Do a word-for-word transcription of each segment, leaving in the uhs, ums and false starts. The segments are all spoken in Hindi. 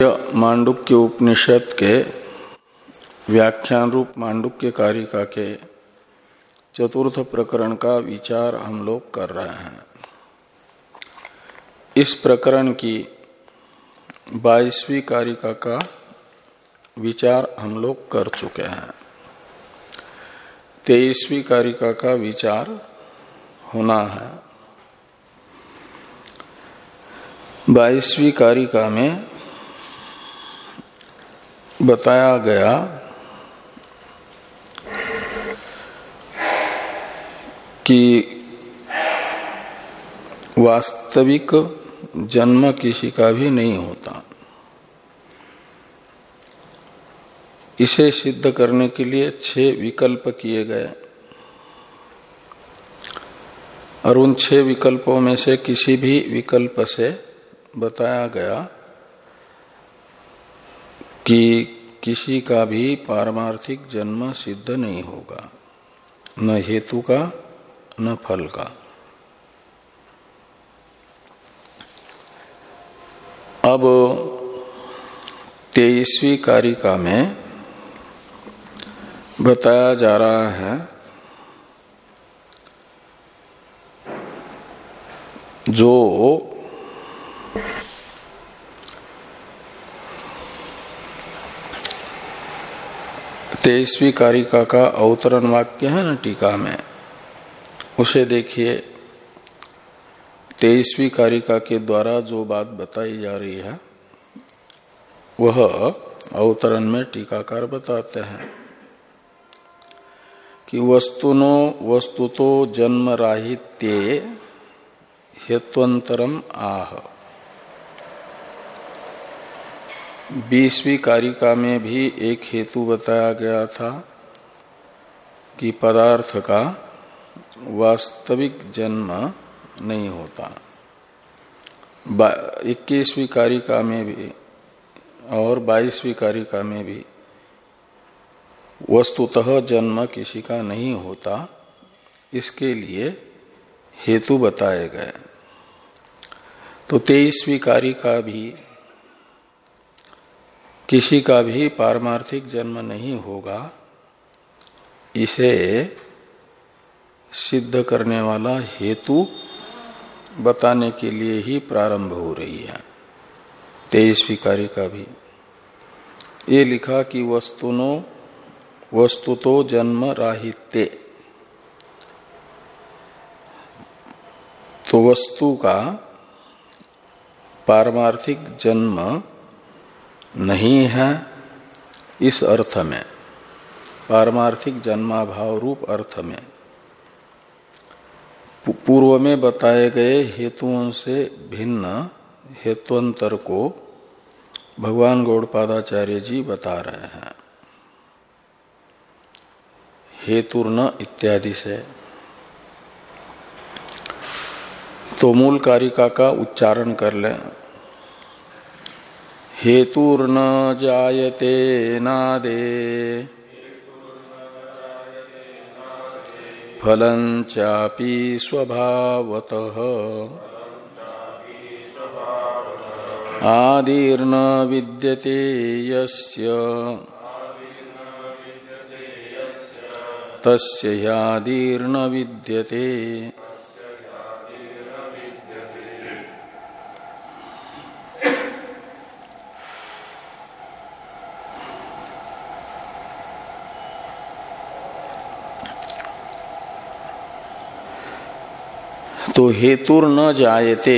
मांडुक्य उपनिषद के व्याख्यान रूप मांडुक्य कारिका के चतुर्थ प्रकरण का विचार हम लोग कर रहे हैं। इस प्रकरण की बाईसवीं कारिका का विचार हम लोग कर चुके हैं। तेईसवीं कारिका का विचार होना है। बाईसवीं कारिका में बताया गया कि वास्तविक जन्म किसी का भी नहीं होता। इसे सिद्ध करने के लिए छह विकल्प किए गए और उन छह विकल्पों में से किसी भी विकल्प से बताया गया कि किसी का भी पारमार्थिक जन्म सिद्ध नहीं होगा, न हेतु का न फल का। अब तेईसवीं कारिका में बताया जा रहा है जो तेईसवीं कारिका का अवतरण वाक्य है ना टीका में, उसे देखिए। तेईसवीं कारिका के द्वारा जो बात बताई जा रही है वह अवतरण में टीकाकार बताते हैं कि वस्तुनो वस्तुतो जन्म राहित्ये हेत्वंतरम आह। बीसवीं कारिका में भी एक हेतु बताया गया था कि पदार्थ का वास्तविक जन्म नहीं होता। इक्कीसवीं कारिका में भी और बाईसवीं कारिका में भी वस्तुतः जन्म किसी का नहीं होता, इसके लिए हेतु बताए गए। तो तेईसवीं कारिका भी किसी का भी पारमार्थिक जन्म नहीं होगा, इसे सिद्ध करने वाला हेतु बताने के लिए ही प्रारंभ हो रही है तेईसवीं कारिका भी। ये लिखा कि वस्तुनो वस्तुतो जन्म राहित्ये, तो वस्तु का पारमार्थिक जन्म नहीं है। इस अर्थ में पारमार्थिक जन्माभाव रूप अर्थ में पूर्व में बताए गए हेतुओं से भिन्न हेत्वंतर को भगवान गौड़पादाचार्य जी बता रहे हैं हेतुर्न इत्यादि से। तो मूल कारिका का उच्चारण कर लें। हेतुर्न जायते नादे फलं चापि स्वभावतः आदिर्न विद्यते यस्य तस्य ह्यादिर्न विद्यते। तो हेतुर न जायते,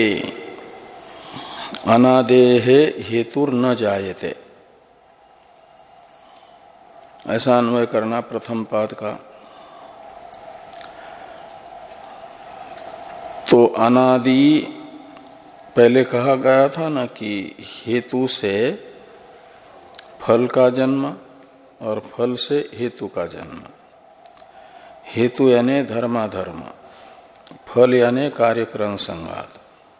अनादेह हेतुर न जायते, ऐसा अन्वय करना प्रथम पाद का। तो अनादि पहले कहा गया था ना कि हेतु से फल का जन्म और फल से हेतु का जन्म। हेतु यानी धर्माधर्म, फल यानी कार्यक्रम संघात।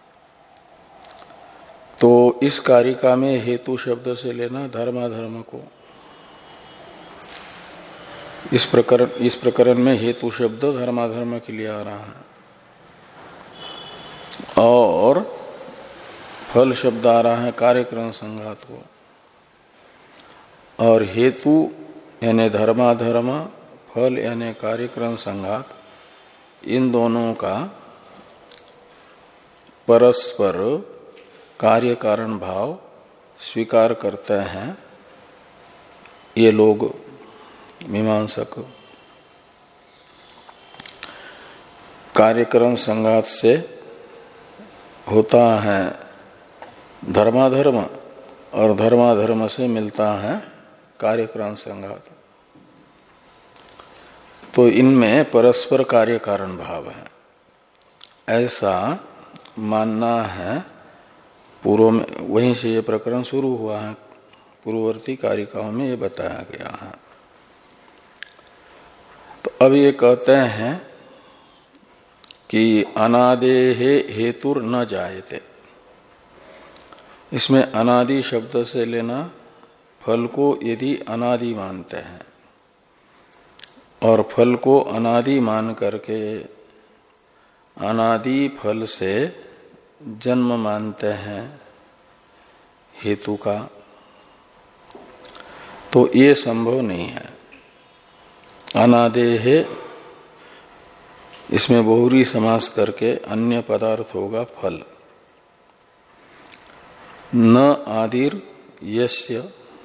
तो इस कारिका में हेतु शब्द से लेना धर्माधर्म को। इस प्रकरण इस प्रकरण में हेतु शब्द धर्माधर्म के लिए आ रहा है और फल शब्द आ रहा है कार्यक्रम संघात को। और हेतु यानी धर्माधर्म, फल यानी कार्यक्रम संघात, इन दोनों का परस्पर कार्य कारण भाव स्वीकार करते हैं ये लोग मीमांसक। कार्यक्रम संघात से होता है धर्माधर्म और धर्माधर्म से मिलता है कार्यक्रम संघात। तो इनमें परस्पर कार्य कारण भाव है, ऐसा मानना है। पूर्व में वहीं से ये प्रकरण शुरू हुआ है, पूर्ववर्ती कारिकाओं में ये बताया गया है। तो अब ये कहते हैं कि अनादेहे हेतुर न जायते। इसमें अनादि शब्द से लेना फल को यदि अनादि मानते हैं और फल को अनादि मान करके अनादि फल से जन्म मानते हैं हेतु का, तो ये संभव नहीं है। अनादेहे इसमें बहुरी समास करके अन्य पदार्थ होगा फल। न आदिर यस्य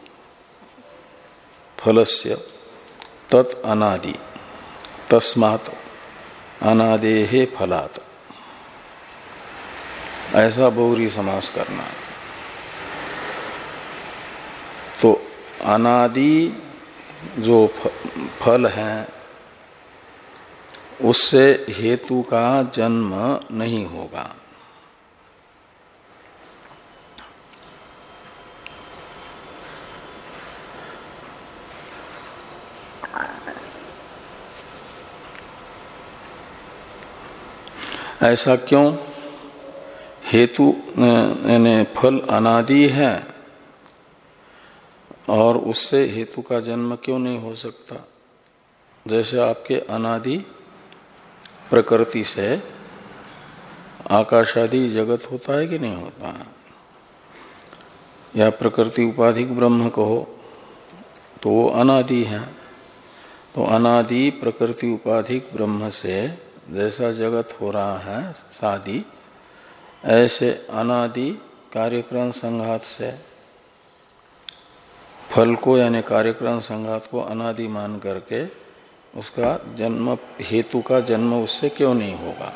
फलस्य तत् अनादि तस्मात् अनादेहे फलात्, ऐसा बहुरी समास करना। तो अनादि जो फल है उससे हेतु का जन्म नहीं होगा। ऐसा क्यों? हेतु यानी फल अनादि है और उससे हेतु का जन्म क्यों नहीं हो सकता? जैसे आपके अनादि प्रकृति से आकाशादि जगत होता है कि नहीं होता है, या प्रकृति उपाधिक ब्रह्म कहो तो वो अनादि है। तो अनादि प्रकृति उपाधिक ब्रह्म से जैसा जगत हो रहा है सादि, ऐसे अनादि कार्यक्रम संघात से फल को यानी कार्यक्रम संघात को अनादि मान करके उसका जन्म, हेतु का जन्म उससे क्यों नहीं होगा?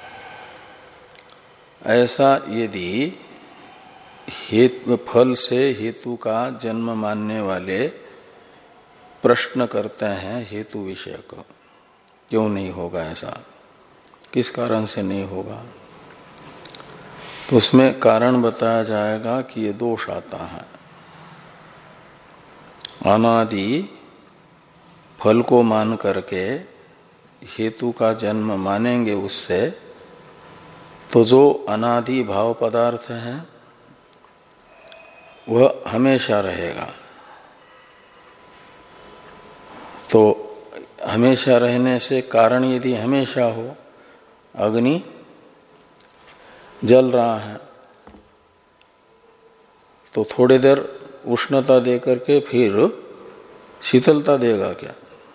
ऐसा यदि हेतु फल से हेतु का जन्म मानने वाले प्रश्न करते हैं हेतु विषय को, क्यों नहीं होगा? ऐसा किस कारण से नहीं होगा? तो उसमें कारण बताया जाएगा कि ये दोष आता है। अनादि फल को मान करके हेतु का जन्म मानेंगे उससे, तो जो अनादि भाव पदार्थ है वह हमेशा रहेगा। तो हमेशा रहने से कारण यदि हमेशा हो, अग्नि जल रहा है तो थोड़ी देर उष्णता देकर के फिर शीतलता देगा क्या?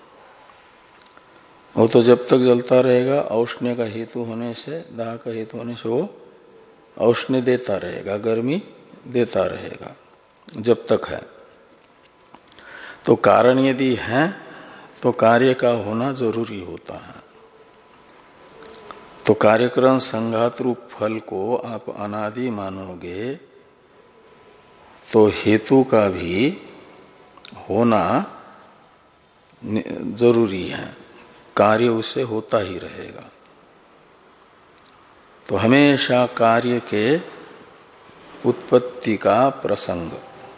वो तो जब तक जलता रहेगा औष्ण्य का हेतु होने से, दाह का हेतु होने से वो औष्ण्य देता रहेगा, गर्मी देता रहेगा जब तक है। तो कारण यदि है तो कार्य का होना जरूरी होता है। तो कार्यक्रम संघात रूप फल को आप अनादि मानोगे तो हेतु का भी होना जरूरी है, कार्य उससे होता ही रहेगा। तो हमेशा कार्य के उत्पत्ति का प्रसंग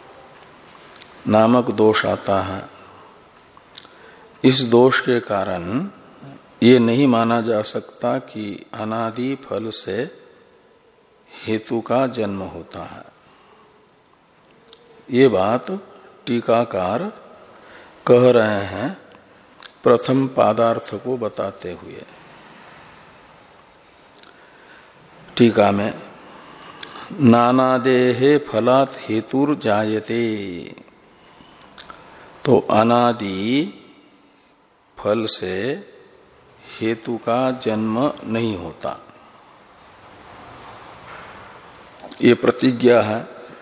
नामक दोष आता है। इस दोष के कारण ये नहीं माना जा सकता कि अनादि फल से हेतु का जन्म होता है। ये बात टीकाकार कह रहे हैं प्रथम पादार्थ को बताते हुए। टीका में नानादेहे फलात् हेतुर जायते, तो अनादि फल से हेतु का जन्म नहीं होता, ये प्रतिज्ञा है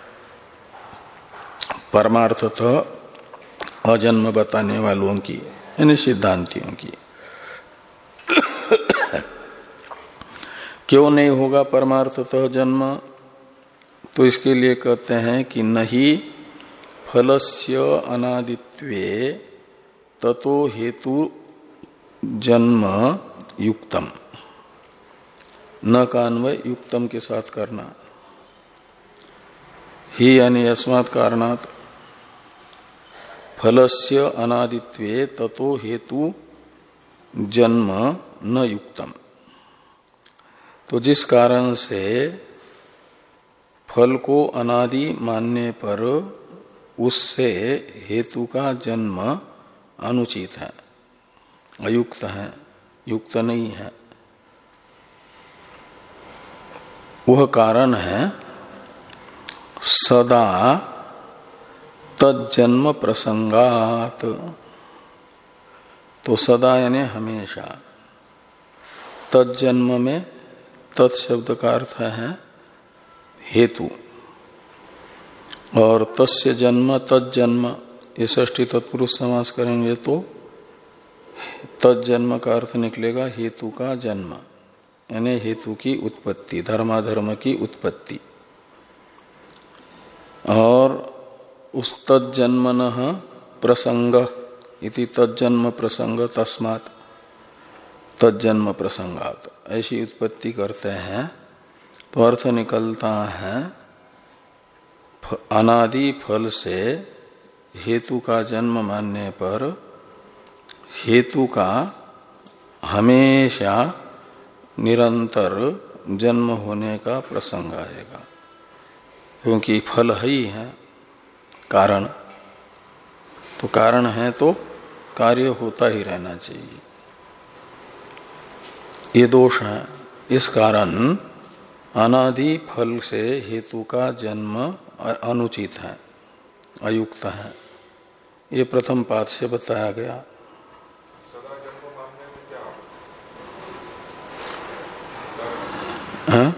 परमार्थतः अजन्म बताने वालों की, यानी सिद्धांतियों की। क्यों नहीं होगा परमार्थतः जन्म? तो इसके लिए कहते हैं कि नहीं फलस्य अनादित्वे ततो हेतु जन्म युक्तम, न कान्वय युक्तम के साथ करना, ही यानी अस्मात् कारणात् फलस्य अनादित्वे ततो हेतु जन्म न युक्तम। तो जिस कारण से फल को अनादि मानने पर उससे हेतु का जन्म अनुचित है, अयुक्त है, युक्त नहीं है, वह कारण है सदा तज्जन्म प्रसंगात। तो सदा यानी हमेशा, तज्जन्म में तत्शब्द का अर्थ है हेतु, और तस्य जन्म तज्जन्म ये षष्ठी तत्पुरुष समास करेंगे तो तज्जन्म का अर्थ निकलेगा हेतु का जन्म, यानी हेतु की उत्पत्ति, धर्माधर्म की उत्पत्ति। और उस तज्जन्मनः प्रसंग इति तज्जन्म प्रसंग तस्मात् तज्जन्म प्रसंगात, ऐसी उत्पत्ति करते हैं तो अर्थ निकलता है अनादि फल से हेतु का जन्म मानने पर हेतु का हमेशा निरंतर जन्म होने का प्रसंग आएगा, क्योंकि फल ही है कारण, तो कारण है तो कार्य होता ही रहना चाहिए, ये दोष है। इस कारण अनादि फल से हेतु का जन्म अनुचित है, अयुक्त है, ये प्रथम पाद से बताया गया। हाँ?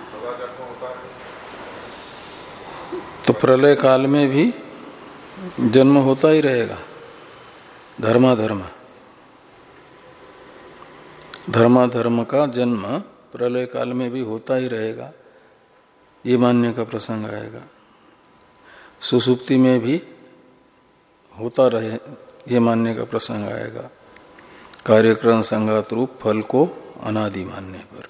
तो प्रलय काल में भी जन्म होता ही रहेगा, धर्माधर्म धर्माधर्म का जन्म प्रलय काल में भी होता ही रहेगा, ये मानने का प्रसंग आएगा। सुसुप्ति में भी होता रहे, ये मानने का प्रसंग आएगा, कार्यक्रम संगत रूप फल को अनादि मानने पर।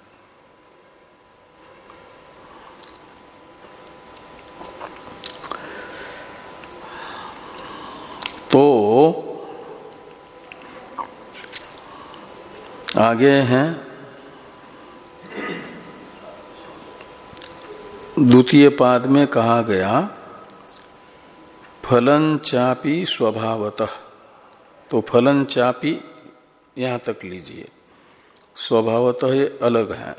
तो आगे हैं द्वितीय पाद में कहा गया फलं चापि स्वभावतः। तो फलं चापि यहां तक लीजिए, स्वभावतः ये अलग है।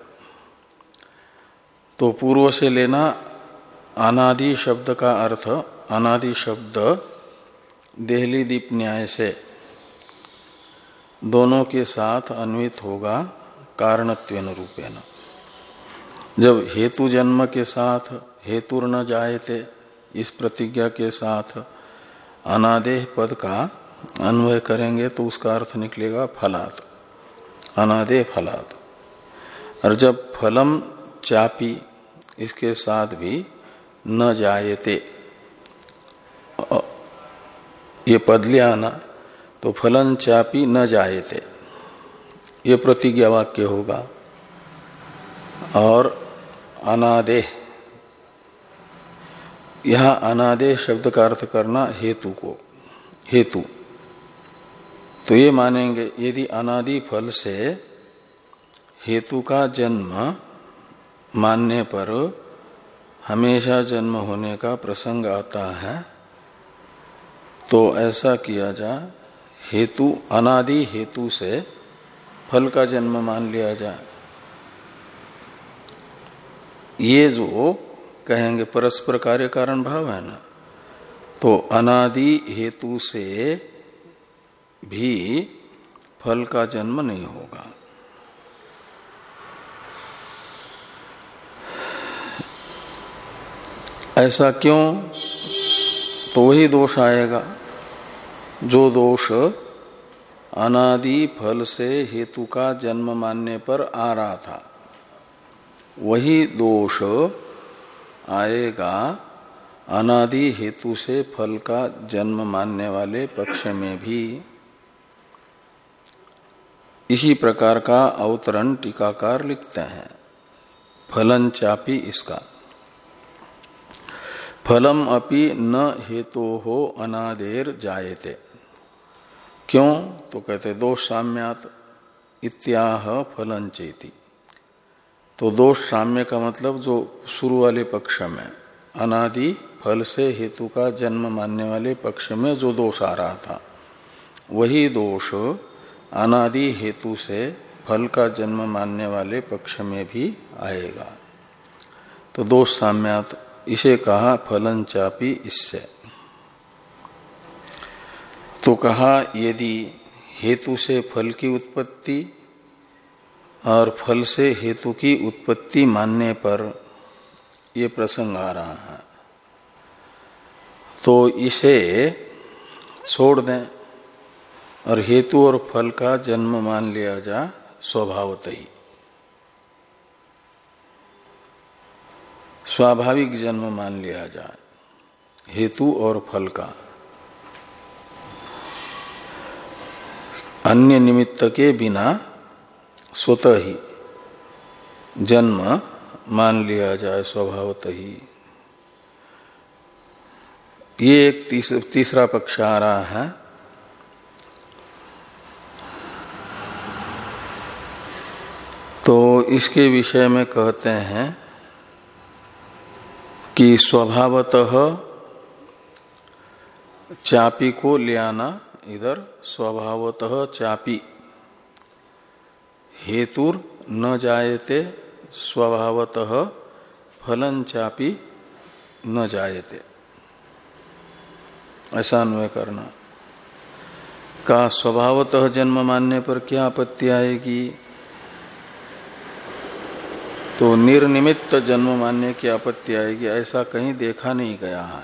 तो पूर्व से लेना अनादि शब्द का अर्थ, अनादि शब्द देहली दीप न्याय से दोनों के साथ अन्वित होगा कारणत्वेन रूपेण। जब हेतु जन्म के साथ हेतुर न जायते इस प्रतिज्ञा के साथ अनादेह पद का अन्वय करेंगे तो उसका अर्थ निकलेगा फलात्, अनादेह फलात्। और जब फलम चापी इसके साथ भी न जायते ये पद ले आना, तो फलन चापी न जायते ये प्रतिज्ञा वाक्य होगा। और अनादेह, यहां अनादेह शब्द का अर्थ करना हेतु को, हेतु। तो ये मानेंगे यदि अनादि फल से हेतु का जन्म मानने पर हमेशा जन्म होने का प्रसंग आता है, तो ऐसा किया जाए हेतु अनादि हेतु से फल का जन्म मान लिया जाए। ये जो कहेंगे परस्पर कार्य कारण भाव है ना, तो अनादि हेतु से भी फल का जन्म नहीं होगा। ऐसा क्यों? तो वही दोष आएगा जो दोष अनादि फल से हेतु का जन्म मानने पर आ रहा था, वही दोष आएगा अनादि हेतु से फल का जन्म मानने वाले पक्ष में भी। इसी प्रकार का अवतरण टीकाकार लिखते हैं। फलं चापि इसका फलम अपि न हेतु हो अनादेर जायते। क्यों? तो कहते दोष साम्यात इत्याह फलं चेति। तो दोष साम्य का मतलब जो शुरू वाले पक्ष में अनादि फल से हेतु का जन्म मानने वाले पक्ष में जो दोष आ रहा था, वही दोष अनादि हेतु से फल का जन्म मानने वाले पक्ष में भी आएगा। तो दोष साम्यात इसे कहा फलन चापी इससे। तो कहा यदि हेतु से फल की उत्पत्ति और फल से हेतु की उत्पत्ति मानने पर ये प्रसंग आ रहा है, तो इसे छोड़ दें और हेतु और फल का जन्म मान लिया जा स्वभावत ही, स्वाभाविक जन्म मान लिया जाए हेतु और फल का, अन्य निमित्त के बिना स्वतः ही जन्म मान लिया जाए स्वभावत ही। ये एक तीस, तीसरा पक्ष आ रहा है। तो इसके विषय में कहते हैं कि स्वभावतः चापी को ले आना, इधर स्वभावतः चापी हेतुर न जायते स्वभावतः फलं चापी न जायते, ऐसा अन्वय करना। का स्वभावतः जन्म मानने पर क्या आपत्ति आएगी? तो निर्निमित्त जन्म मानने की आपत्ति आएगी, ऐसा कहीं देखा नहीं गया है।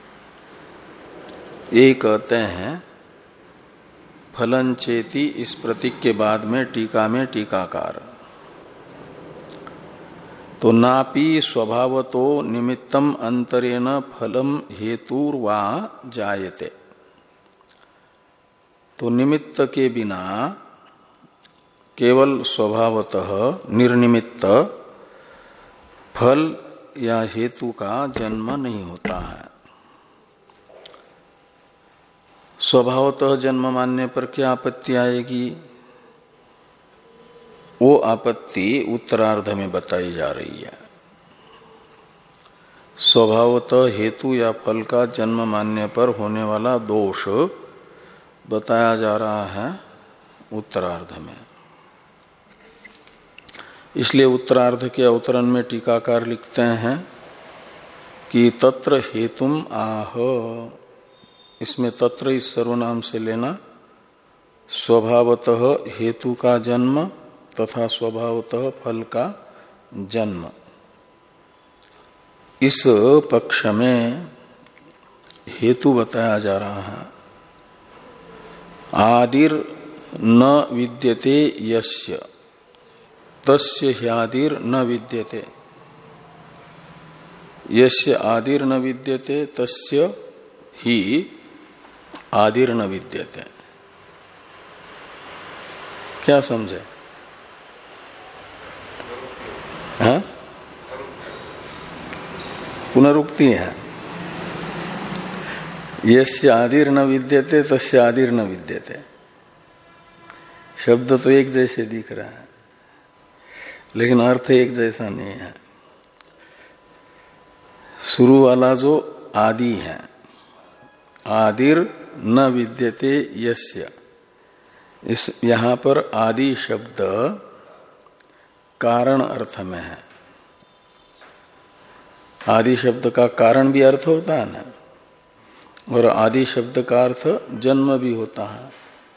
ये कहते हैं फलन चेति इस प्रतीक के बाद में टीका में टीकाकार, तो नापि स्वभावतो निमित्तम अंतरेण फलम हेतुर्वा जायते। तो निमित्त के बिना केवल स्वभावतः निर्निमित्त फल या हेतु का जन्म नहीं होता है। स्वभावतः जन्म मानने पर क्या आपत्ति आएगी? वो आपत्ति उत्तरार्ध में बताई जा रही है। स्वभावतः हेतु या फल का जन्म मानने पर होने वाला दोष बताया जा रहा है उत्तरार्ध में। इसलिए उत्तरार्ध के अवतरण में टीकाकार लिखते हैं कि तत्र हेतुम आह, इसमें तत्र इस सर्वनाम से लेना स्वभावतः हेतु का जन्म तथा स्वभावतः फल का जन्म। इस पक्ष में हेतु बताया जा रहा है। आदिर न विद्यते यस्य तस्य ह्यादिर न विद्यते, यस्य आदिर न विद्यते तस्य ही आदिर न विद्यते। क्या समझे? हाँ, पुनरुक्ति है। यस्य आदिर न विद्यते तस्य आदिर न विद्यते। शब्द तो एक जैसे दिख रहा है लेकिन अर्थ एक जैसा नहीं है। शुरू वाला जो आदि है, आदिर न विद्यते यस्य, इस यहां पर आदि शब्द कारण अर्थ में है। आदि शब्द का कारण भी अर्थ होता है ना, और आदि शब्द का अर्थ जन्म भी होता है।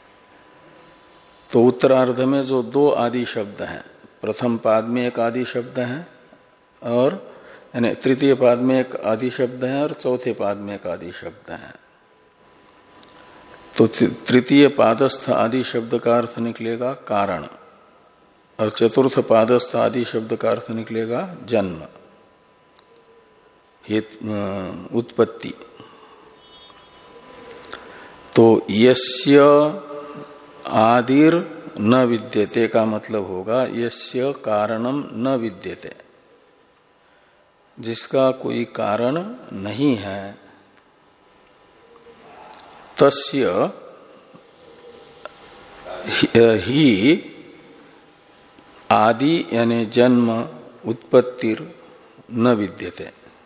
तो उत्तरार्ध में जो दो आदि शब्द हैं, प्रथम पाद में एक आदि शब्द है और यानी तृतीय पाद में एक आदि शब्द है और चौथे पाद में एक आदि शब्द है। तो तृतीय पादस्थ आदि शब्द का अर्थ निकलेगा कारण और चतुर्थ पादस्थ आदि शब्द का अर्थ निकलेगा जन्म, उत्पत्ति। तो यस्य आदिर न विद्यते का मतलब होगा यस्य कारणम न विद्यते, जिसका कोई कारण नहीं है, तस्य ही आदि यानी जन्म उत्पत्तिर न विद्यते।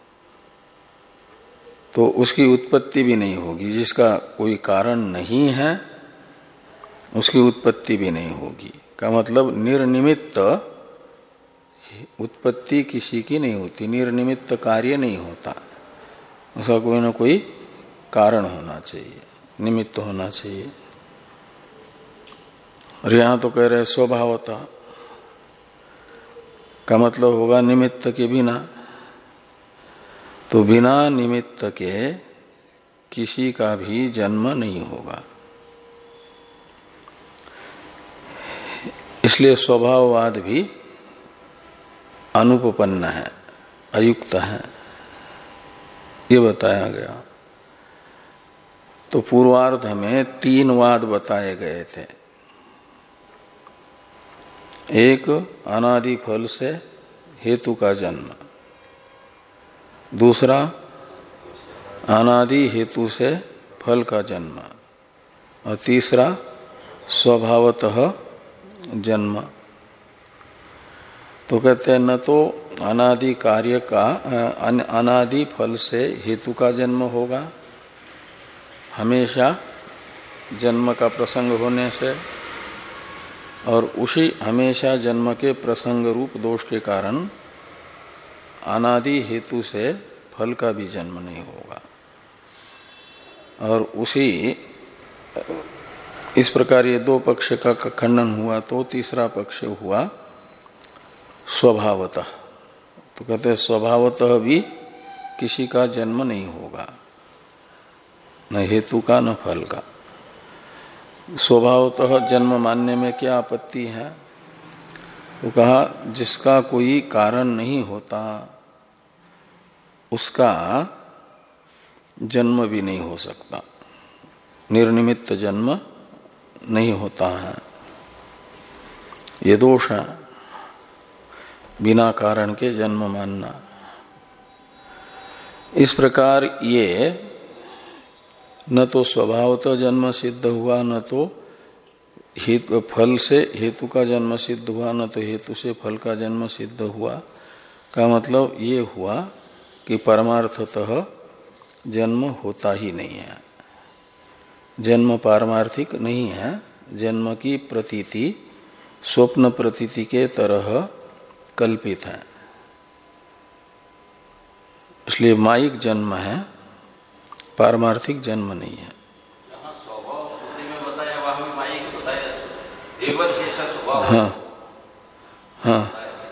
तो उसकी उत्पत्ति भी नहीं होगी। जिसका कोई कारण नहीं है उसकी उत्पत्ति भी नहीं होगी का मतलब निर्निमित्त उत्पत्ति किसी की नहीं होती, निर्निमित्त कार्य नहीं होता, उसका कोई ना कोई कारण होना चाहिए, निमित्त होना चाहिए। और यहां तो कह रहे स्वभावतः का मतलब होगा निमित्त के बिना। तो बिना निमित्त के किसी का भी जन्म नहीं होगा। इसलिए स्वभाववाद भी अनुपपन्न है, अयुक्त है, ये बताया गया। तो पूर्वार्ध में तीन वाद बताए गए थे। एक अनादि फल से हेतु का जन्म, दूसरा अनादि हेतु से फल का जन्म और तीसरा स्वभावतः जन्म। तो कहते हैं न तो अनादि कार्य का अनादि फल से हेतु का जन्म होगा हमेशा जन्म का प्रसंग होने से, और उसी हमेशा जन्म के प्रसंग रूप दोष के कारण अनादि हेतु से फल का भी जन्म नहीं होगा। और उसी इस प्रकार ये दो पक्ष का खंडन हुआ तो तीसरा पक्ष हुआ स्वभावतः। तो कहते हैं स्वभावतः भी किसी का जन्म नहीं होगा, न हेतु का न फल का। स्वभावतः जन्म मानने में क्या आपत्ति है? तो कहा जिसका कोई कारण नहीं होता उसका जन्म भी नहीं हो सकता, निर्निमित्त जन्म नहीं होता है, ये दोष है बिना कारण के जन्म मानना। इस प्रकार ये न तो स्वभावतः जन्म सिद्ध हुआ, न तो हेतु फल से हेतु का जन्म सिद्ध हुआ, न तो हेतु से फल का जन्म सिद्ध हुआ। का मतलब ये हुआ कि परमार्थतः जन्म होता ही नहीं है, जन्म पारमार्थिक नहीं है। जन्म की प्रतीति स्वप्न प्रतीति के तरह कल्पित है, इसलिए मायिक जन्म है, पारमार्थिक जन्म नहीं है। हाँ हाँ,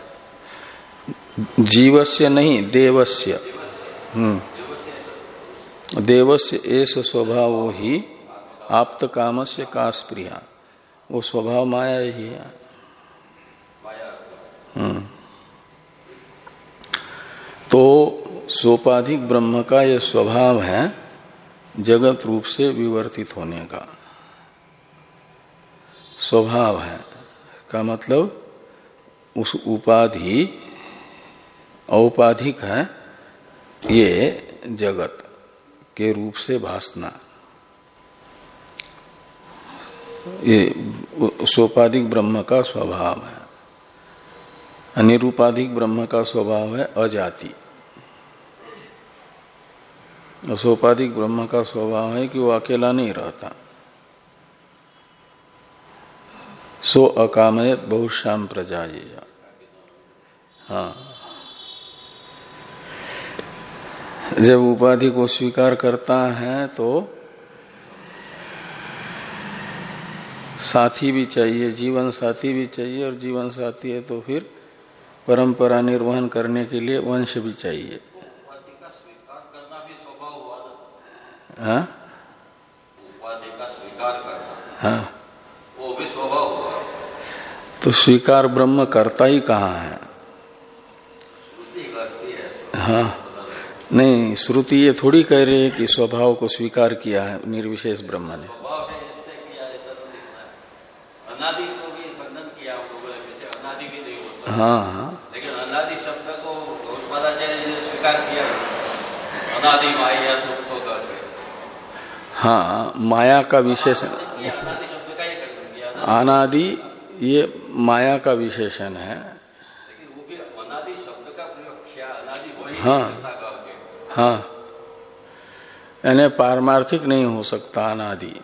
जीवस्य नहीं देवस्य। हम्म देवस्य एष स्वभाव ही आप्त कामस्य का स्प्रिया, वो स्वभाव माया ही है। हम्म तो सोपाधिक ब्रह्म का यह स्वभाव है जगत रूप से विवर्तित होने का स्वभाव है। का मतलब उस उपाधि औपाधिक है ये जगत के रूप से भासना, ये सोपाधिक ब्रह्म का स्वभाव है। अनिरूपाधिक ब्रह्म का स्वभाव है अजाति। सोपाधिक ब्रह्म का स्वभाव है कि वो अकेला नहीं रहता। सो अकामयत बहुश्याम प्रजायेय। हाँ जब उपाधि को स्वीकार करता है तो साथी भी चाहिए, जीवन साथी भी चाहिए, और जीवन साथी है तो फिर परंपरा निर्वहन करने के लिए वंश भी चाहिए। उपाधि का स्वीकार करना भी स्वभाव हुआ ना। हाँ उपाधि का स्वीकार करना, हाँ, वो भी स्वभाव हुआ। तो स्वीकार ब्रह्म करता ही कहाँ है? श्रुति करती है। हाँ नहीं, श्रुति ये थोड़ी कह रही है कि स्वभाव को स्वीकार किया है निर्विशेष ब्रह्म ने। स्वभाव है इससे किया, ऐसा तो दिखना है। अनादि को भी वर्णन किया हम लोगों ने, जैसे अनादि भी नहीं हो सकता। हाँ हाँ, लेकिन अनादि शब्द को पदाचार्य ने स्वीकार किया, अनादि माया सुख को करके। हाँ माया का विशेषण, अनादि शब्द का ही कर दिया। अनादि ये माया का विशेषण है। लेकिन वो भी अनादि शब्द का प्रयोग किया, अनादि वही हाँ हाँ, यानी पारमार्थिक नहीं हो सकता अनादि।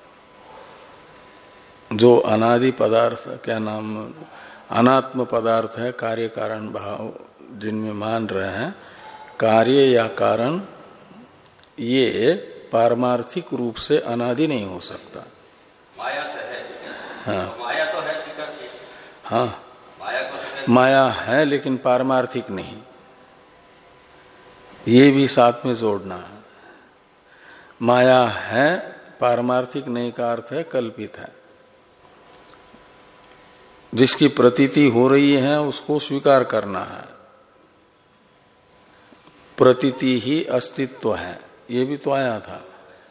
जो अनादि पदार्थ, क्या नाम, अनात्म पदार्थ है, कार्य कारण भाव जिनमें मान रहे हैं, कार्य या कारण ये पारमार्थिक रूप से अनादि नहीं हो सकता। माया से है। हाँ तो माया तो है स्वीकार की। हाँ, माया को माया है लेकिन पारमार्थिक नहीं, ये भी साथ में जोड़ना है। माया है, पारमार्थिक नहीं का अर्थ है कल्पित है। जिसकी प्रतीति हो रही है उसको स्वीकार करना है। प्रतीति ही अस्तित्व है, ये भी तो आया था।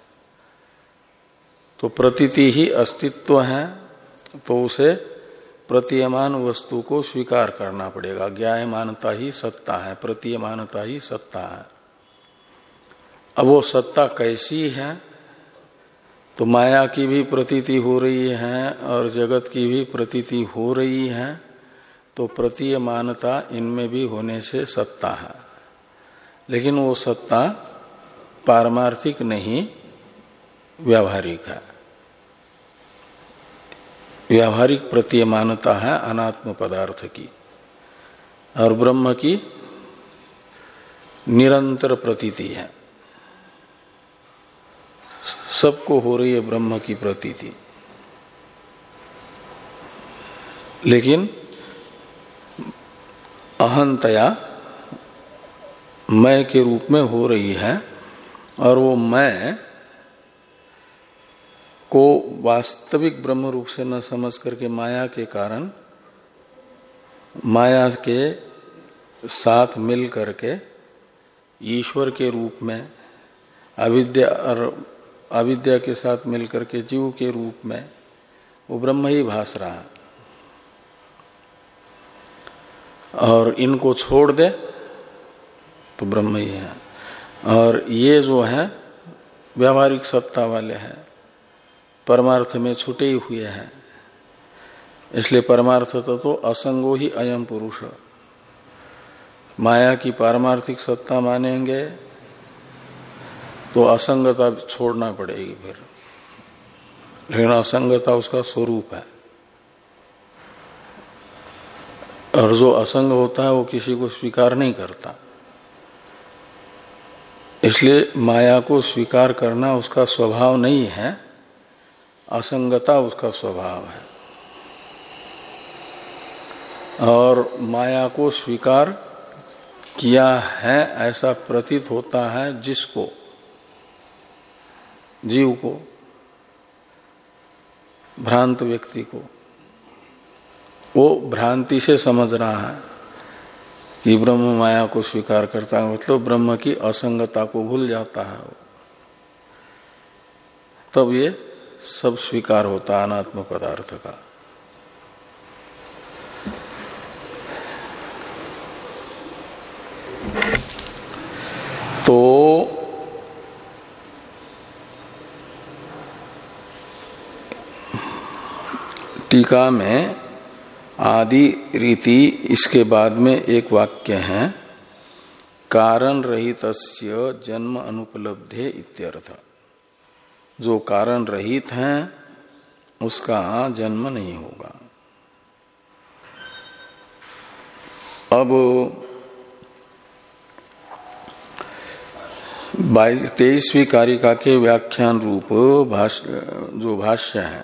तो प्रतीति ही अस्तित्व है, तो उसे प्रतीयमान वस्तु को स्वीकार करना पड़ेगा। ज्ञायमानता ही सत्ता है, प्रतीयमानता ही सत्ता है। अब वो सत्ता कैसी है? तो माया की भी प्रतीति हो रही है और जगत की भी प्रतीति हो रही है, तो प्रतीयमानता इनमें भी होने से सत्ता है। लेकिन वो सत्ता पारमार्थिक नहीं, व्यावहारिक है। व्यावहारिक प्रतीयमानता है अनात्म पदार्थ की, और ब्रह्म की निरंतर प्रतीति है। सबको हो रही है ब्रह्म की प्रतीति, लेकिन अहंतया मैं के रूप में हो रही है, और वो मैं को वास्तविक ब्रह्म रूप से न समझ करके माया के कारण, माया के साथ मिल करके ईश्वर के रूप में, अविद्या और अविद्या के साथ मिल करके जीव के रूप में वो ब्रह्म ही भास रहा है। और इनको छोड़ दे तो ब्रह्म ही है। और ये जो है व्यावहारिक सत्ता वाले हैं, परमार्थ में छुटे हुए हैं। इसलिए परमार्थ तो, तो असंगो ही अयम पुरुष। माया की पारमार्थिक सत्ता मानेंगे तो असंगता छोड़ना पड़ेगी फिर, लेकिन असंगता उसका स्वरूप है। और जो असंग होता है वो किसी को स्वीकार नहीं करता। इसलिए माया को स्वीकार करना उसका स्वभाव नहीं है, असंगता उसका स्वभाव है। और माया को स्वीकार किया है ऐसा प्रतीत होता है जिसको, जीव को, भ्रांत व्यक्ति को, वो भ्रांति से समझ रहा है कि ब्रह्म माया को स्वीकार करता है, मतलब ब्रह्म की असंगता को भूल जाता है। तब ये सब स्वीकार होता है अनात्म पदार्थ का। तो टीका में आदि रीति, इसके बाद में एक वाक्य है, कारण रहितस्य जन्म अनुपलब्धे इत्यर्थ। जो कारण रहित है उसका जन्म नहीं होगा। अब तेईसवीं कारिका के व्याख्यान रूप भाष्य जो भाष्य है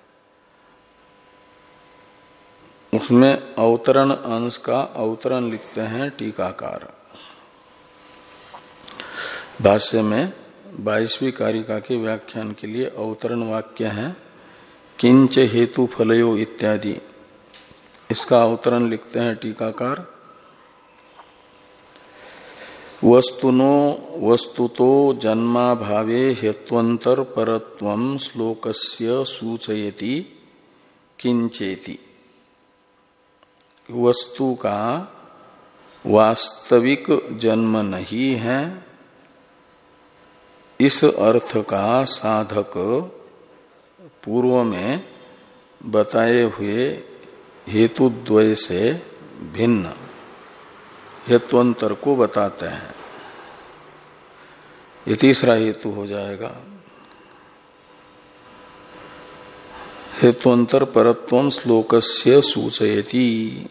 उसमें अवतरण अंश का अवतरण लिखते हैं टीकाकार। भाष्य में बाईसवीं कारिका के व्याख्यान के लिए अवतरण वाक्य है किंच हेतु फलयो इत्यादि। इसका अवतरण लिखते हैं टीकाकार। वस्तुनो वस्तुतो जन्माभावे हेत्वंतर परत्वं श्लोकस्य सूचयति किंचेति। वस्तु का वास्तविक जन्म नहीं है, इस अर्थ का साधक पूर्व में बताए हुए हेतुद्वय से भिन्न हेत्वंतर को बताते हैं। ये तीसरा हेतु हो जाएगा। हेत्वंतर परत्वं श्लोकस्य सूचयति।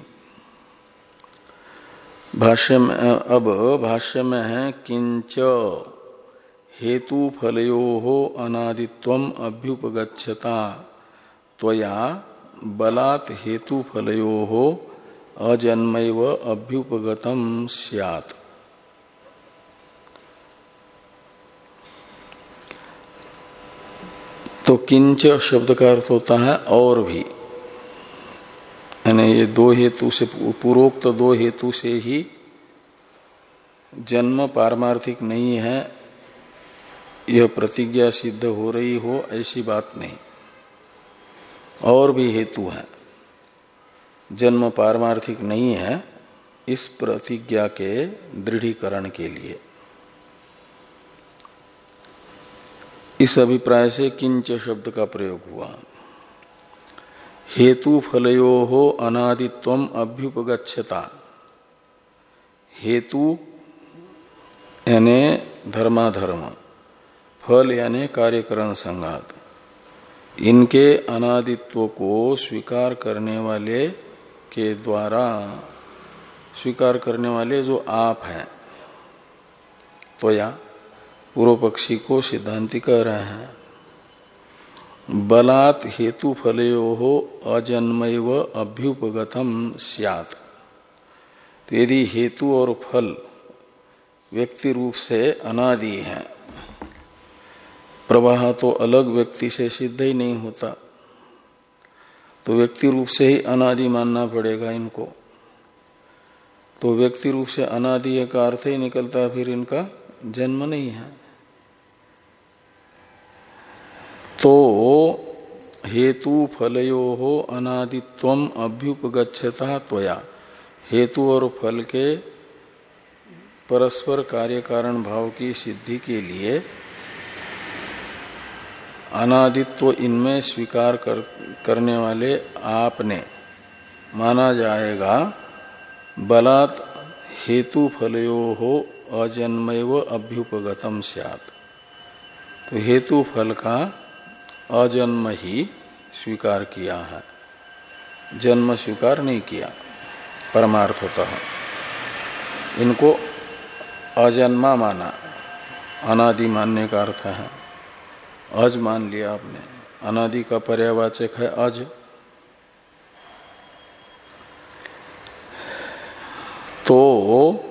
भाष्य में अब भाष्य में है किंच हेतु फलयोः अनादित्वम् अभ्युपगच्छता त्वया बलात् हेतु फलयोः अजन्मैव अभ्युपगतम स्यात्। तो किंच शब्द का अर्थ होता है और भी, यानी ये दो हेतु से पूर्वोक्त दो हेतु से ही जन्म पारमार्थिक नहीं है यह प्रतिज्ञा सिद्ध हो रही हो ऐसी बात नहीं। और भी हेतु है, जन्म पारमार्थिक नहीं है इस प्रतिज्ञा के दृढ़ीकरण के लिए। इस अभिप्राय से किंच शब्द का प्रयोग हुआ। हेतु फलयोः अनादित्वम् अभ्युपगच्छता। हेतु यानी धर्माधर्म, फल यानी कार्यकरण संघात, इनके अनादित्व को स्वीकार करने वाले के द्वारा स्वीकार करने वाले जो आप हैं, तो या पूर्व पक्षी को सिद्धांति कह रहे हैं बलात् हेतु फलयोः अजन्मैव अभ्युपगतम स्यात्। तो यदि हेतु और फल व्यक्ति रूप से अनादि है, प्रवाह तो अलग व्यक्ति से सिद्ध ही नहीं होता, तो व्यक्ति रूप से ही अनादि मानना पड़ेगा इनको। तो व्यक्ति रूप से अनादि का अर्थ ही निकलता फिर इनका जन्म नहीं है। तो हेतु फलयोः अनादित्वम् अभ्युपगच्छता त्वया। हेतु और फल के परस्पर कार्य कारण भाव की सिद्धि के लिए अनादित्व इनमें स्वीकार कर, करने वाले आपने माना जाएगा बलात् हेतु फलयोः अजन्मैव अभ्युपगतम स्यात्। तो हेतु फल का अजन्म ही स्वीकार किया है, जन्म स्वीकार नहीं किया परमार्थतः। इनको अजन्मा माना, अनादि मानने का अर्थ है अज मान लिया आपने। अनादि का पर्यायवाचक है अज। तो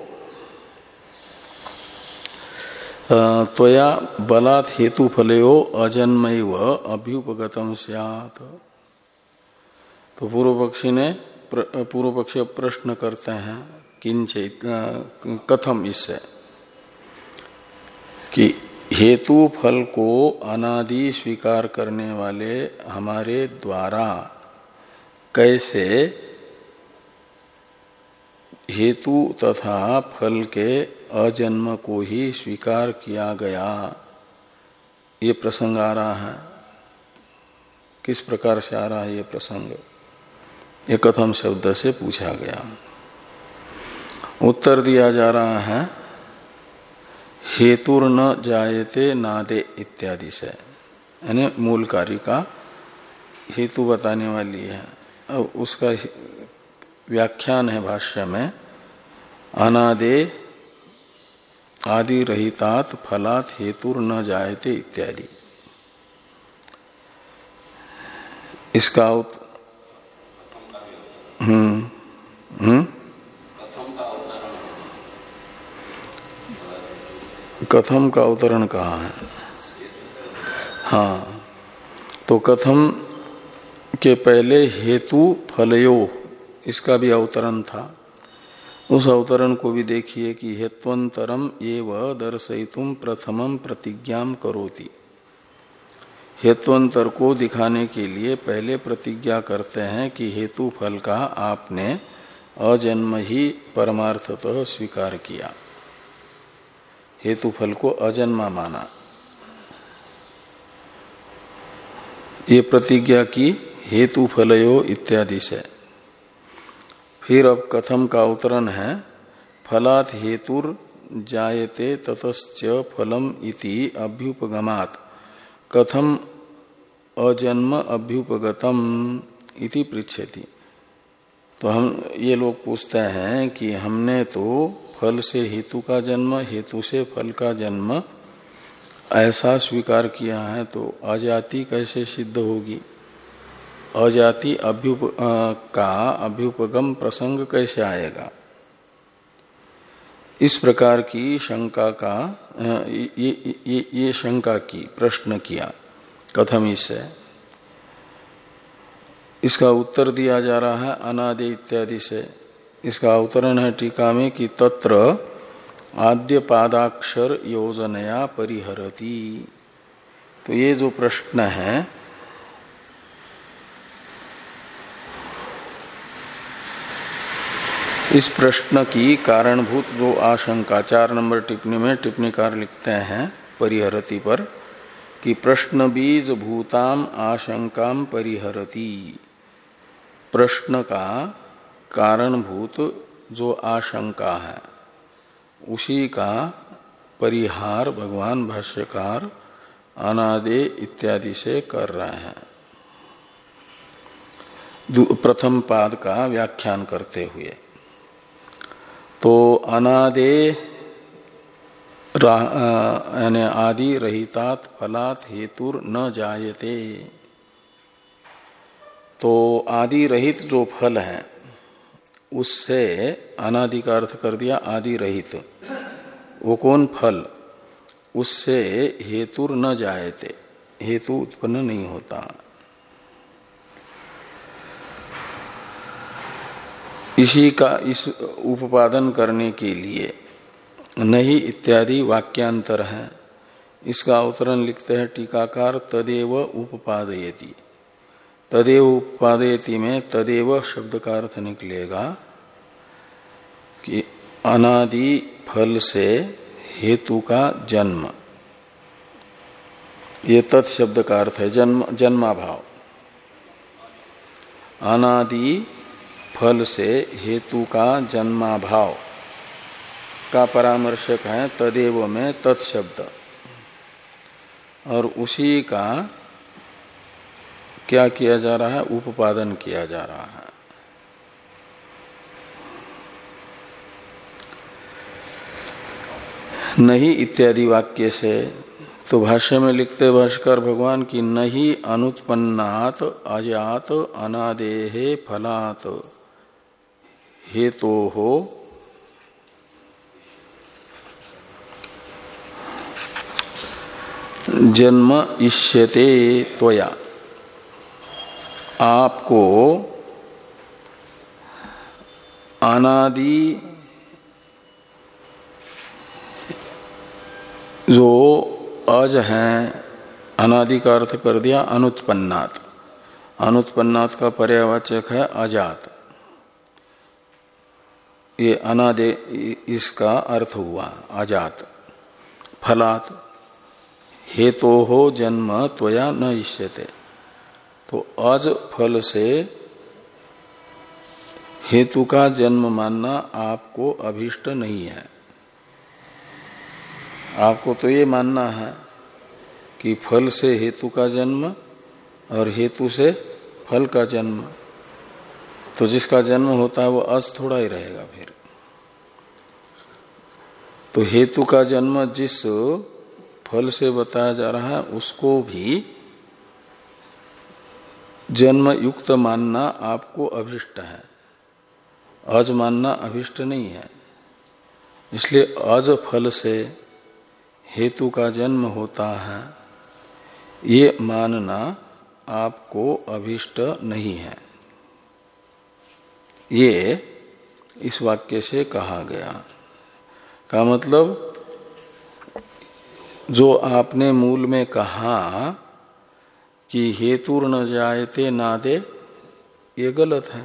त्वया बलात् हेतु फलयो अजन्मैव अभ्युपगतम स्यात्। तो पूर्व पक्षी ने पूर्व पक्ष प्रश्न करते हैं किंचे कथम, इससे कि हेतु फल को अनादि स्वीकार करने वाले हमारे द्वारा कैसे हेतु तथा फल के अजन्म को ही स्वीकार किया गया। ये प्रसंग आ रहा है। किस प्रकार से आ रहा है ये प्रसंग? ये कथम शब्द से पूछा गया। उत्तर दिया जा रहा है हेतुर न जायते नादे इत्यादि से, यानी मूल कार्य का हेतु बताने वाली है। अब उसका व्याख्यान है भाष्य में, अनादे आदि रहितात फलात हेतुर न जायते इत्यादि। इसका उत... हम्म हम्म कथम का अवतरण कहाँ है? हाँ, तो कथम के पहले हेतु फलयो इसका भी अवतरण था। उस अवतरण को भी देखिए कि हेत्वंतरम एव दर्शयितुम प्रथमम प्रतिज्ञाम करोति। हेत्वंतर को दिखाने के लिए पहले प्रतिज्ञा करते हैं कि हेतु फल का आपने अजन्म ही परमार्थतः स्वीकार किया, हेतु फल को अजन्मा माना। ये प्रतिज्ञा की हेतु फलयो इत्यादि से। फिर अब कथम का अवतरण है फलात हेतुर जायते ततश्च फलम इति अभ्युपगमात कथम अजन्म अभ्युपगतम इति पृच्छति। तो हम ये लोग पूछते हैं कि हमने तो फल से हेतु का जन्म, हेतु से फल का जन्म ऐसा स्वीकार किया है, तो अजाति कैसे सिद्ध होगी? अजाति अभ्युप का अभ्युपगम प्रसंग कैसे आएगा? इस प्रकार की शंका का ये, ये, ये शंका की प्रश्न किया कथम से। इसका उत्तर दिया जा रहा है अनादि इत्यादि से। इसका अवतरण है टीका में कि तत्र आद्य पादाक्षर योजनया परिहरति। तो ये जो प्रश्न है इस प्रश्न की कारणभूत जो आशंका चार नंबर टिप्पणी में टिप्पणीकार लिखते हैं परिहरति पर कि प्रश्न बीज भूताम आशंकाम परिहरति। प्रश्न का कारणभूत जो आशंका है उसी का परिहार भगवान भाष्यकार अनादि इत्यादि से कर रहे हैं, प्रथम पाद का व्याख्यान करते हुए। तो अनादे यानी आदि रहितात फलात हेतुर न जायते। तो आदि रहित जो फल है उससे अनादि का अर्थ कर दिया आदि रहित। वो कौन फल? उससे हेतुर न जायते, हेतु उत्पन्न नहीं होता। इसी का इस उपादन करने के लिए नहीं इत्यादि वाक्यांतर है। इसका अवतरण लिखते हैं टीकाकार तदेव उपपादयति। तदेव उपपादयति में तदेव शब्द का अर्थ निकलेगा कि अनादि फल से हेतु का जन्म। ये तत्शब्द का अर्थ है जन्म, जन्माभाव। अनादि फल से हेतु का जन्माभाव का परामर्शक है तदेव में तत्शब्द, और उसी का क्या किया जा रहा है? उपादन किया जा रहा है। नहीं इत्यादि वाक्य से। तो भाष्य में लिखते भाष्कर भगवान की नहीं अनुत्पन्नात अजात अनादेहे फलात हेतो हो जन्म इष्यते त्वया। आपको अनादि जो अज हैं, अनादि का अर्थ कर दिया अनुत्पन्नात। अनुत्पन्नात का पर्यायवाचक है अजात। ये अनादि इसका अर्थ हुआ अजात। फलात हेतो हो जन्म त्वया न इष्यते। तो अज फल से हेतु का जन्म मानना आपको अभीष्ट नहीं है। आपको तो ये मानना है कि फल से हेतु का जन्म और हेतु से फल का जन्म। तो जिसका जन्म होता है वो अज थोड़ा ही रहेगा। फिर तो हेतु का जन्म जिस फल से बताया जा रहा है उसको भी जन्म युक्त मानना आपको अभिष्ट है, अज मानना अभिष्ट नहीं है। इसलिए अज फल से हेतु का जन्म होता है ये मानना आपको अभिष्ट नहीं है। ये इस वाक्य से कहा गया। का मतलब जो आपने मूल में कहा कि हेतुर न जायते नादे, ये गलत है।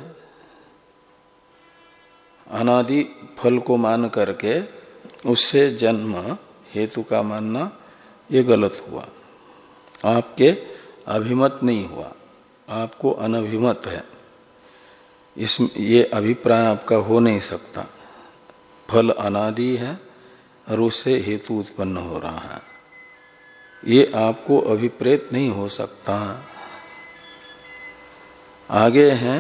अनादि फल को मान करके उससे जन्म हेतु का मानना ये गलत हुआ, आपके अभिमत नहीं हुआ, आपको अनभिमत है। इस ये अभिप्राय आपका हो नहीं सकता। फल अनादि है और उससे हेतु उत्पन्न हो रहा है, ये आपको अभिप्रेत नहीं हो सकता। आगे हैं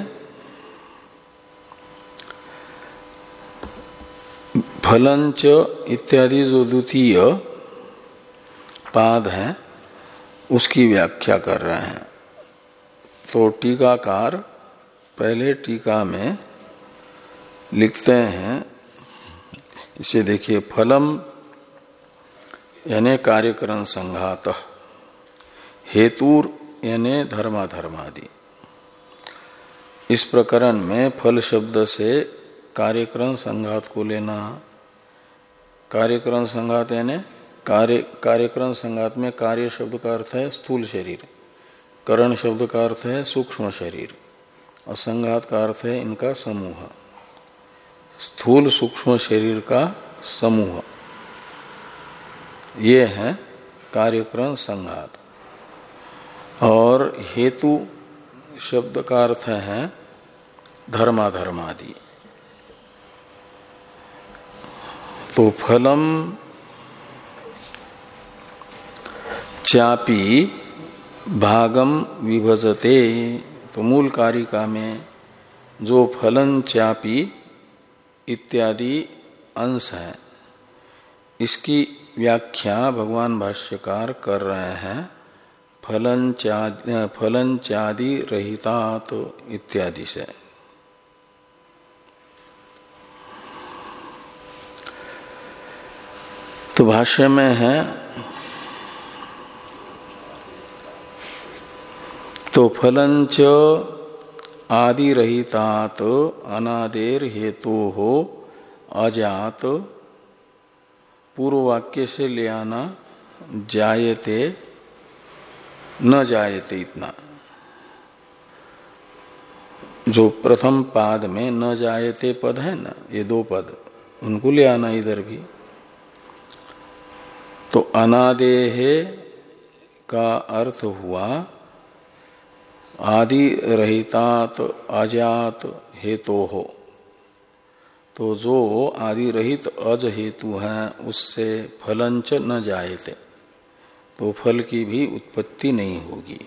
फलंच इत्यादि जो द्वितीय पाद है उसकी व्याख्या कर रहे हैं। तो टीकाकार पहले टीका में लिखते हैं, इसे देखिए, फलम यानी कार्यकरण संघात, हेतुर यानी धर्माधर्मादि। इस प्रकरण में फल शब्द से कार्यकरण संघात को लेना। कार्यकरण संघात यानी कार्य कार्यकरण संघात में कार्य शब्द का अर्थ है स्थूल शरीर, करण शब्द का अर्थ है सूक्ष्म शरीर और संघात का अर्थ है इनका समूह, स्थूल सूक्ष्म शरीर का समूह, ये है कार्यकरण संघात। और हेतु शब्द का अर्थ है धर्माधर्मादि। तो फलम चापी भागम विभजते, तो मूल कारिका में जो फलन चापी इत्यादि अंश है इसकी व्याख्या भगवान भाष्यकार कर रहे हैं फलंचादि रहितात इत्यादि से। तो भाष्य में है, तो फलंच आदि रहितात अनादेर हेतु हो अजात, पूर्व वाक्य से ले आना जायते न जायते इतना, जो प्रथम पाद में न जायते पद है ना, ये दो पद उनको ले आना इधर भी। तो अनादेह का अर्थ हुआ आदि रहितात अजात हेतु हो, तो जो आदि रहित अज हेतु है उससे फलंच न जायते, तो फल की भी उत्पत्ति नहीं होगी।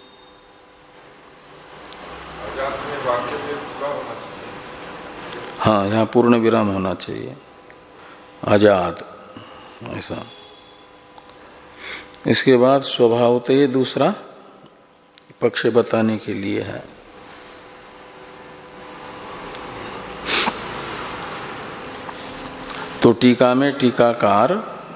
हाँ, यहाँ पूर्ण विराम होना चाहिए, आजाद ऐसा। इसके बाद स्वभावतः ये दूसरा पक्ष बताने के लिए है। तो टीका में टीकाकार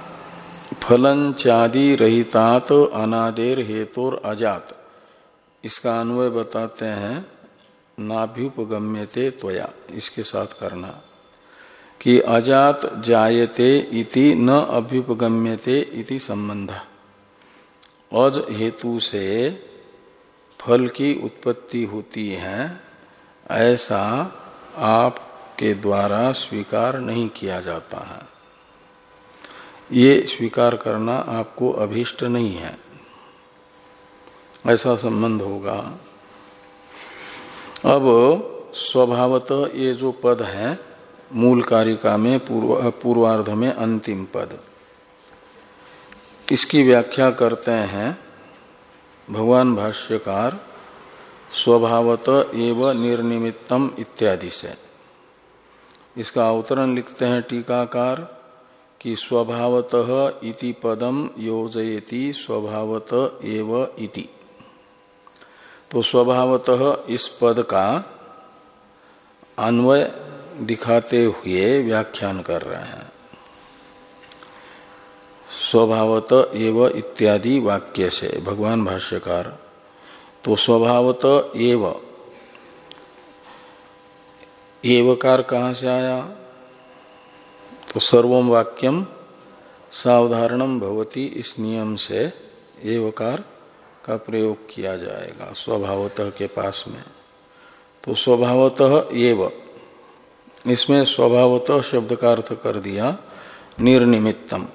फलंचादि रहितात अनादेर हेतुर अजात, इसका अन्वय बताते हैं नाभ्युपगम्यते त्वया, इसके साथ करना कि अजात जायते इति न अभ्युपगम्यते इति संबंध। अज हेतु से फल की उत्पत्ति होती है ऐसा आपके द्वारा स्वीकार नहीं किया जाता है, ये स्वीकार करना आपको अभीष्ट नहीं है, ऐसा संबंध होगा। अब स्वभावतः ये जो पद है मूल कारिका में पूर्व पूर्वार्ध में अंतिम पद, इसकी व्याख्या करते हैं भगवान भाष्यकार स्वभावतः एव निर्निमित्तम इत्यादि से। इसका अवतरण लिखते हैं टीकाकार कि स्वभावतः इति पदम योजयति स्वभावत एव इति। तो स्वभावतः इस पद का अन्वय दिखाते हुए व्याख्यान कर रहे हैं। स्वभावत एव इत्यादि वाक्य से भगवान भाष्यकार। तो स्वभावत एव, एवकार कहां से आया? तो सर्वम वाक्यम सावधारणम भवति, इस नियम से एवकार का प्रयोग किया जाएगा स्वभावतः के पास में। तो स्वभावतः एव, इसमें स्वभावतः शब्द का अर्थ कर दिया निर्निमित्तम।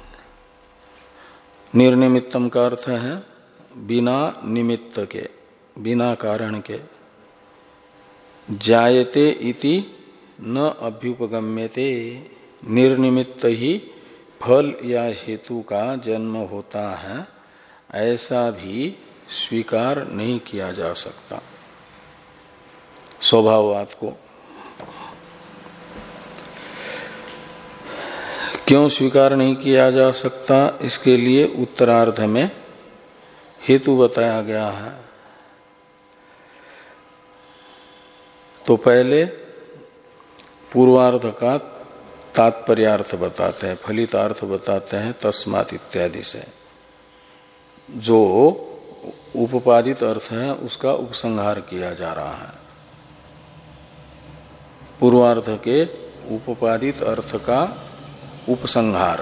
निर्निमित्तम का अर्थ है बिना निमित्त के, बिना कारण के। जायते इति न अभ्युपगम्यते, निर्निमित्त ही फल या हेतु का जन्म होता है, ऐसा भी स्वीकार नहीं किया जा सकता स्वभाववाद को। क्यों स्वीकार नहीं किया जा सकता? इसके लिए उत्तरार्ध में हेतु बताया गया है। तो पहले पूर्वार्ध का तात्पर्यार्थ बताते हैं, फलितार्थ बताते हैं तस्मात् इत्यादि से। जो उपपादित अर्थ है उसका उपसंहार किया जा रहा है। पूर्वार्ध के उपपादित अर्थ का उपसंहार,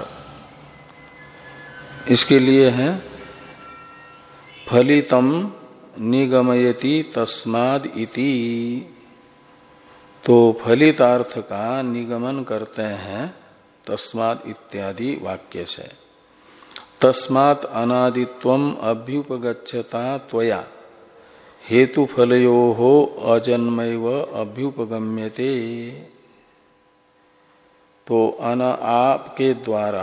इसके लिए है फलितम निगमयति तस्माद् इति। तो फलितार्थ का निगमन करते हैं तस्माद् इत्यादि वाक्य से। तस्मात् अनादित्वम अभ्युपगच्छता त्वया हेतु फलयोः अजन्मैव अभ्युपगम्यते। तो अना आपके द्वारा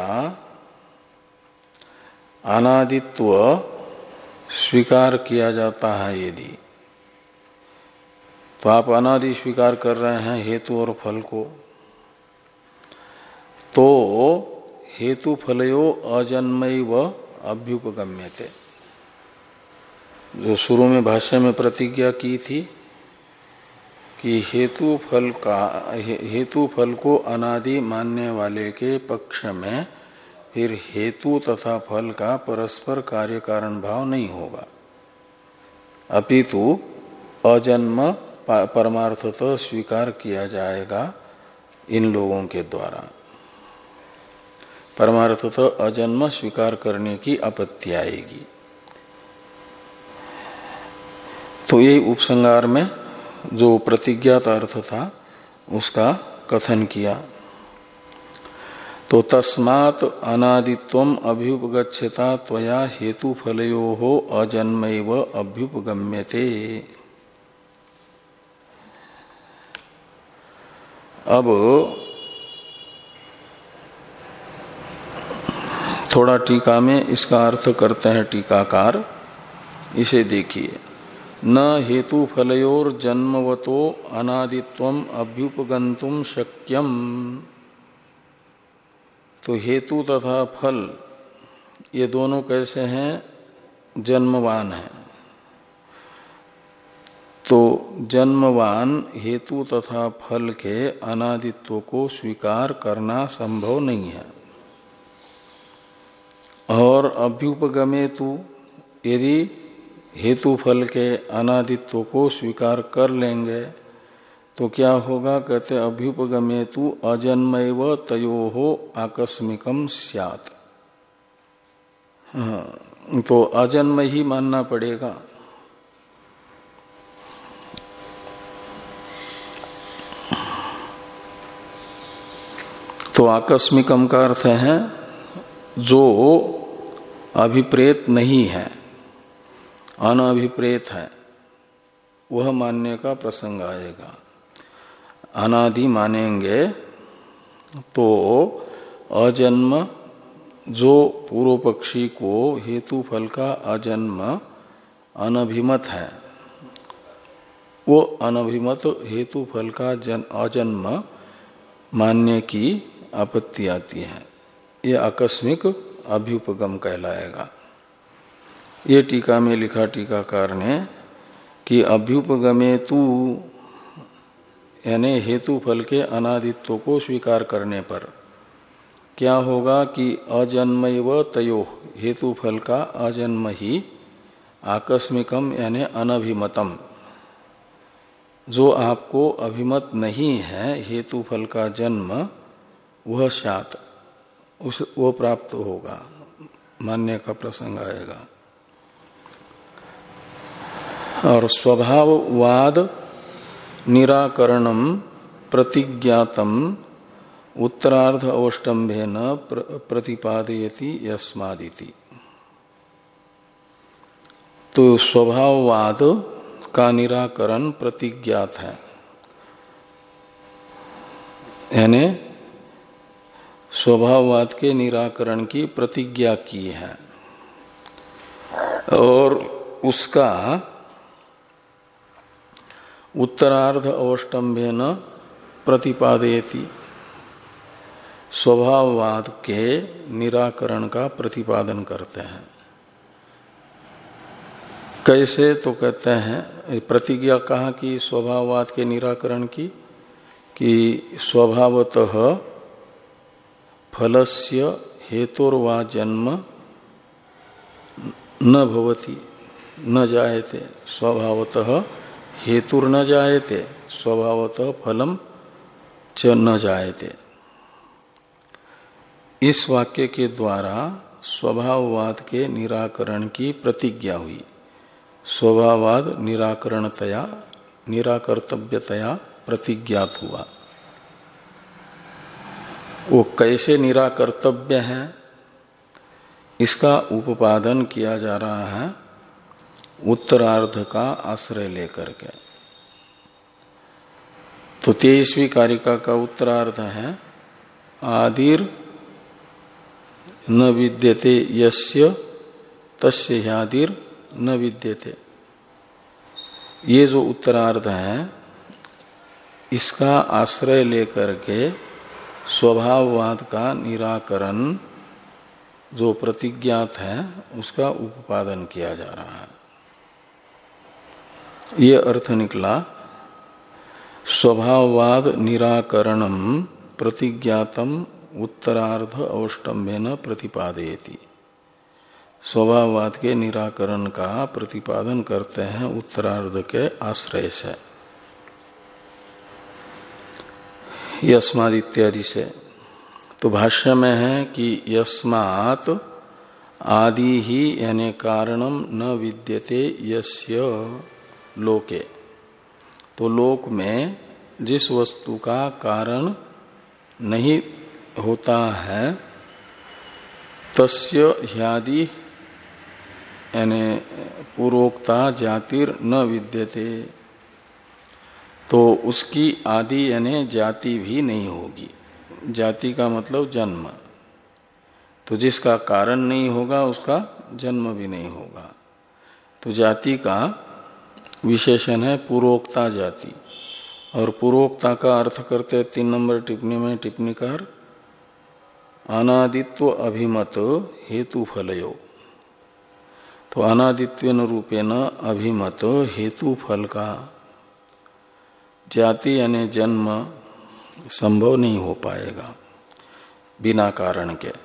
अनादित्व स्वीकार किया जाता है यदि, तो आप अनादि स्वीकार कर रहे हैं हेतु और फल को, तो हेतु फलयो अजन्मैव अभ्युपगम्यते, जो शुरू में भाष्य में प्रतिज्ञा की थी कि हेतु फल का हेतु फल को अनादि मानने वाले के पक्ष में फिर हेतु तथा फल का परस्पर कार्य कारण भाव नहीं होगा, अपितु अजन्म परमार्थतः स्वीकार किया जाएगा इन लोगों के द्वारा। परमार्थतः अजन्म स्वीकार करने की आपत्ति आएगी। तो ये उपसंहार में जो प्रतिज्ञात अर्थ था उसका कथन किया। तो तस्मात् अनादित्वम अभ्युपगच्छता त्वया हेतु फलयोः अजन्मैव अभ्युपगम्यते। अब थोड़ा टीका में इसका अर्थ करते हैं टीकाकार। इसे देखिए, न हेतु फलयोर जन्मवतो अनादित्वम अभ्युपगंतुम शक्यम। तो हेतु तथा फल ये दोनों कैसे हैं? जन्मवान है। तो जन्मवान हेतु तथा फल के अनादित्व को स्वीकार करना संभव नहीं है। और अभ्युपगमे तु, यदि हेतु फल के अनादित्व को स्वीकार कर लेंगे तो क्या होगा? कहते अभ्युपगमेतु अजन्मैव तयोः आकस्मिकम स्यात्। हाँ, तो अजन्म ही मानना पड़ेगा। तो आकस्मिकम का अर्थ है जो अभिप्रेत नहीं है, अनभिप्रेत है, वह मानने का प्रसंग आएगा। अनादि मानेंगे तो अजन्म, जो पूर्व पक्षी को हेतु फल का अजन्म अनभिमत है, वो अनभिमत हेतु फल का जन अजन्म मानने की आपत्ति आती है। ये आकस्मिक अभ्युपगम कहलाएगा। ये टीका में लिखा टीकाकार ने कि अभ्युपगमे तू यानी हेतु फल के अनादित्व को स्वीकार करने पर क्या होगा कि अजन्मैव तयो हेतु फल का अजन्म ही आकस्मिकम यानी अनभिमतम, जो आपको अभिमत नहीं है हेतु फल का जन्म, वह स्यात् उस वो प्राप्त होगा, मान्य का प्रसंग आएगा। और स्वभाववाद निराकरणम प्रतिज्ञातम उत्तरार्ध अवष्टम्भेन प्रतिपादयति यस्मादिति। तो स्वभाववाद का निराकरण प्रतिज्ञात है, यानी स्वभाववाद के निराकरण की प्रतिज्ञा की है और उसका उत्तरार्ध अवष्टम्भेन प्रतिपादयति, स्वभाववाद के निराकरण का प्रतिपादन करते हैं। कैसे? तो कहते हैं प्रतिज्ञा कहा कि स्वभाववाद के निराकरण की कि स्वभावतः फलस्य हेतुर्वा जन्म न भवति न जायते, स्वभावतः हेतुर न जायते स्वभावतः फलम च न जायते। इस वाक्य के द्वारा स्वभाववाद के निराकरण की प्रतिज्ञा हुई। स्वभाववाद निराकरणतया निराकर्तव्यतया प्रतिज्ञात हुआ। वो कैसे निराकर्तव्य है इसका उपादन किया जा रहा है उत्तरार्ध का आश्रय लेकर के। तो तेईसवीं कारिका का उत्तरार्ध है आदिर न विद्यते यस्य तस्य ह्यादिर न विद्यते। ये जो उत्तरार्ध है इसका आश्रय लेकर के स्वभाववाद का निराकरण जो प्रतिज्ञात है उसका उपादन किया जा रहा है। ये अर्थ निकला स्वभाववाद निराकरणम प्रतिज्ञातम उत्तरार्ध अवष्टम्भेन प्रतिपादयति। स्वभाववाद के निराकरण का प्रतिपादन करते हैं उत्तरार्ध के आश्रय से, यस्माद इत्यादि से। तो भाष्य में है कि यस्मात् आदि ही यानी कारणम न विद्यते यस्य लोके। तो लोक में जिस वस्तु का कारण नहीं होता है तस्य ह्यादि यानी पूर्वोक्ता जातिर न विद्यते, तो उसकी आदि यानी जाति भी नहीं होगी। जाति का मतलब जन्म, तो जिसका कारण नहीं होगा उसका जन्म भी नहीं होगा। तो जाति का विशेषण है पूर्वोक्ता जाति, और पूर्वोक्ता का अर्थ करते हैं तीन नंबर टिप्पणी में टिप्पणीकार अनादित्व अभिमत हेतु फलयो। तो अनादित्वेन रूपेण अभिमत हेतु फल का जाति यानी जन्म संभव नहीं हो पाएगा बिना कारण के,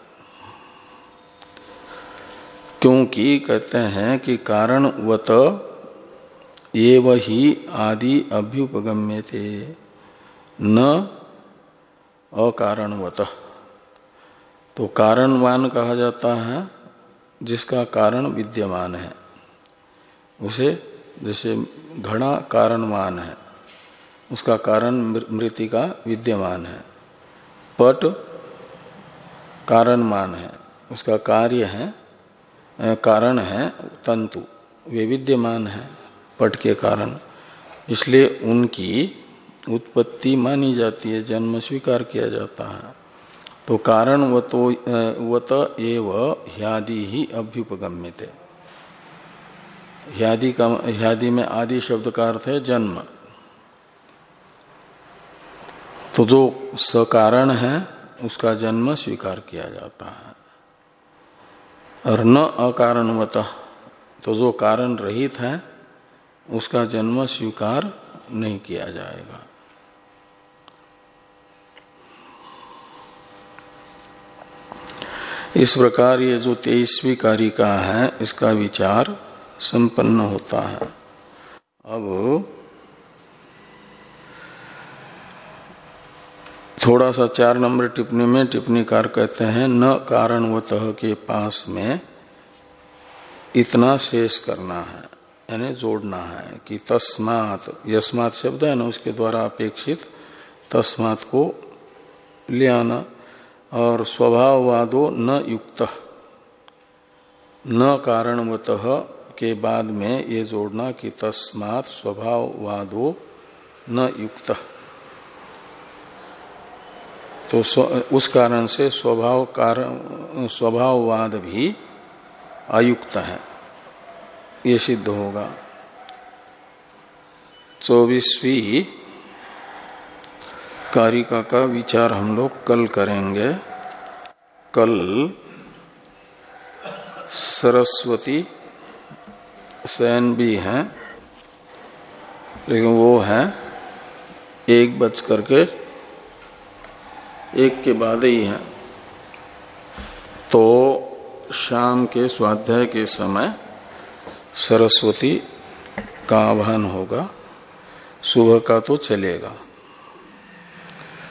क्योंकि कहते हैं कि कारणवत एव ही आदि अभ्युपगम्यते न अकारणवत। तो कारणवान कहा जाता है जिसका कारण विद्यमान है, उसे जैसे घड़ा कारणवान है, उसका कारण मृतिका विद्यमान है। पट कारणमान है, उसका कार्य है कारण है तंतु, वे विद्यमान है पट के कारण, इसलिए उनकी उत्पत्ति मानी जाती है, जन्म स्वीकार किया जाता है। तो कारण वतो वत एव ह्यादि ही अभ्युपगम्यते। ह्यादि का ह्यादि में आदि शब्द का अर्थ है जन्म। तो जो सकारण है उसका जन्म स्वीकार किया जाता है। और न अकारणवतः, तो जो कारण रहित है उसका जन्म स्वीकार नहीं किया जाएगा। इस प्रकार ये जो तेईसवीं कारिका है इसका विचार संपन्न होता है। अब थोड़ा सा चार नंबर टिप्पणी में टिप्पणीकार कहते हैं न कारणवतः के पास में इतना शेष करना है, यानी जोड़ना है कि तस्मात्, यस्मात् शब्द है ना उसके द्वारा अपेक्षित तस्मात् को ले आना, और स्वभाववादो न युक्त, न कारणवतः के बाद में ये जोड़ना कि तस्मात् स्वभाववादो न युक्त, तो उस कारण से स्वभाव कारण स्वभाववाद भी अयुक्त है, ये सिद्ध होगा। चौबीसवीं कारिका का विचार हम लोग कल करेंगे। कल सरस्वती शयन भी है, लेकिन वो है एक बज करके एक के बाद ही है, तो शाम के स्वाध्याय के समय सरस्वती का आह्वान होगा। सुबह का तो चलेगा।